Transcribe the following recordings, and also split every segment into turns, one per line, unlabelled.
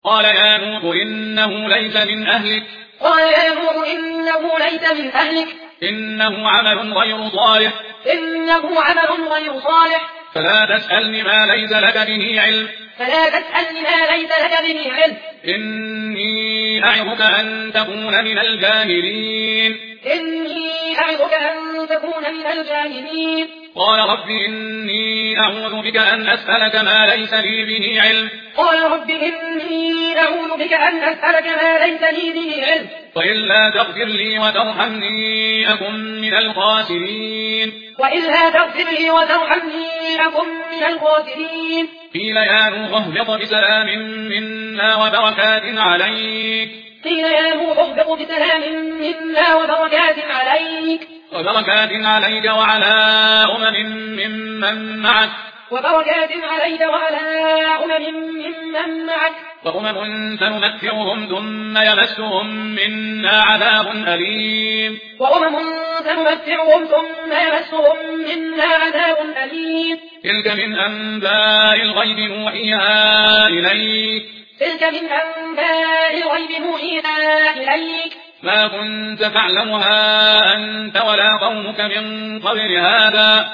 قال يا نوح إنه ليس من أهلك إنه عمل غير صالح فلا تسألني ما ليس لك به علم إني أعظك أن تكون من الجاهلين قال رب إني أعوذ بك أن أسألك ما ليس لي به علم وإلا تغفر لي وترحمني أكن من الخاسرين قيل يا نوح اهبط بسلام منا وبركات عليك وعلى أمم ممن معك وأمم سنمتعهم ثم يمسهم منا عذاب أليم تلك من أنباء الغيب نوحيها إليك ما كنت تعلمها أنت ولا قومك من قبل هذا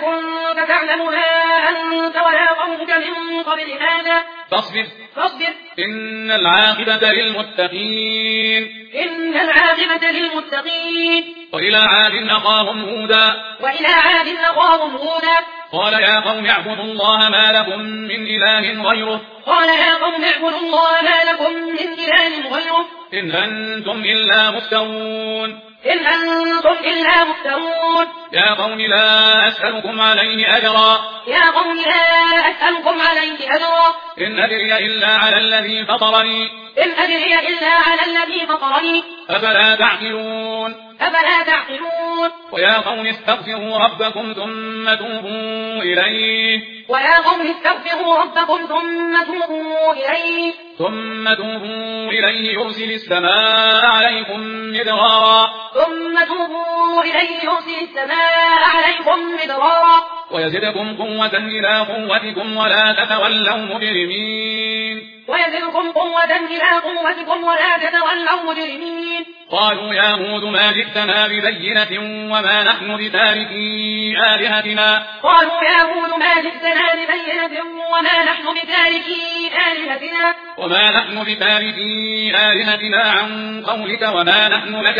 فاصبر إن العاقبة للمتقين وإلى عاد أخاهم هودا قال يا قوم اعبدوا الله ما لكم من إله غيره إن أنتم إلا مفترون يا قوم لا أسألكم عليه أجرا إن أدري إلا على الذي فطرني أفلا تعقلون ويا قوم استغفروا ربكم ثم توبوا إليه يرسل السماء عليكم مدرارا ويزدكم قوة إلى قوتكم ولا تتولوا مجرمين قالوا يا هود ما جئتنا ببينة وما نحن بتاركي آلهتنا عن قولك وما نحن لك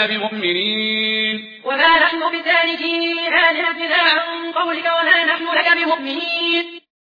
بمؤمنين